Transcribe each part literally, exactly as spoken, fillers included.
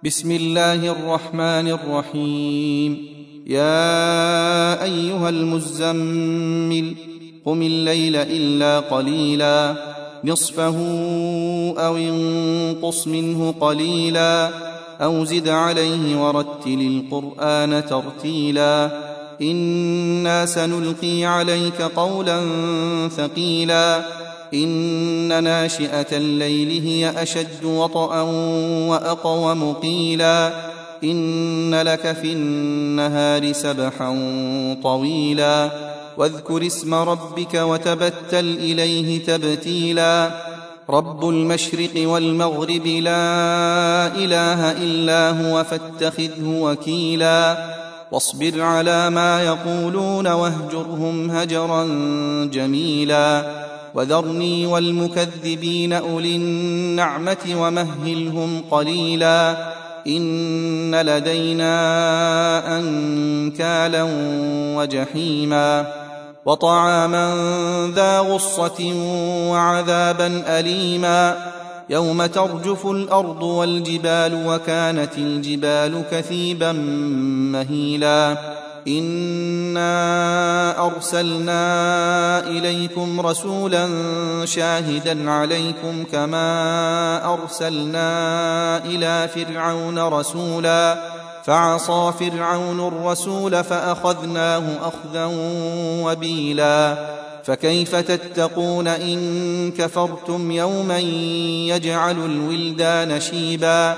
بسم الله الرحمن الرحيم. يا أيها المزمل قم الليل إلا قليلا نصفه أو انقص منه قليلا أو زد عليه ورتل القرآن ترتيلا إنا سنلقي عليك قولا ثقيلا إن ناشئة الليل هي أشد وطئا وأقوم قيلا إن لك في النهار سبحا طويلا واذكر اسم ربك وتبتل إليه تبتيلا رب المشرق والمغرب لا إله إلا هو فاتخذه وكيلا واصبر على ما يقولون واهجرهم هجرا جميلا وذرني والمكذبين أولي النعمة ومهلهم قليلا إن لدينا أنكالا وجحيما وطعاما ذا غصة وعذابا أليما يوم ترجف الأرض والجبال وكانت الجبال كثيبا مهيلا إنا أرسلنا إليكم رسولا شاهدا عليكم كما أرسلنا إلى فرعون رسولا فعصى فرعون الرسول فأخذناه أخذا وبيلا فكيف تتقون إن كفرتم يوما يجعل الولدان شيبا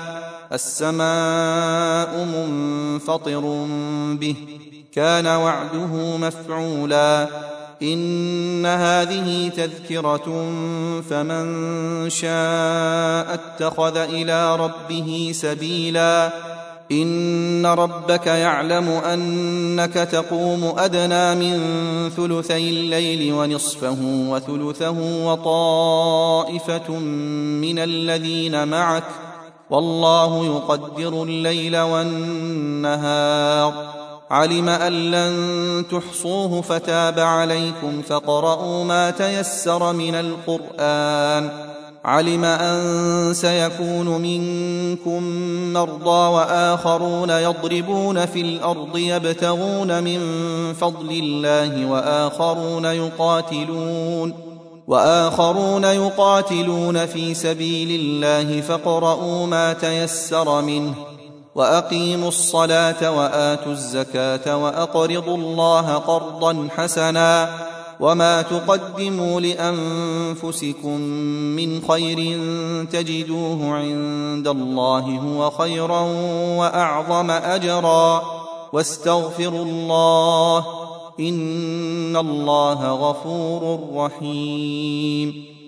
السماء منفطر به كان وعده مفعولا إن هذه تذكرة فمن شاء اتخذ إلى ربه سبيلا إن ربك يعلم أنك تقوم أدنى من ثلثي الليل ونصفه وثلثه وطائفة من الذين معك والله يقدر الليل والنهار علم أن لن تحصوه فتاب عليكم فاقرؤوا ما تيسر من القرآن علم أن سيكون منكم مرضى وآخرون يضربون في الأرض يبتغون من فضل الله وآخرون يقاتلون وآخرون يقاتلون في سبيل الله فاقرؤوا ما تيسر منه وأقيموا الصلاة وآتوا الزكاة وأقرضوا الله قرضا حسنا وما تقدموا لأنفسكم من خير تجدوه عند الله هو خيرا وأعظم أجرا واستغفروا الله إن الله غفور رحيم.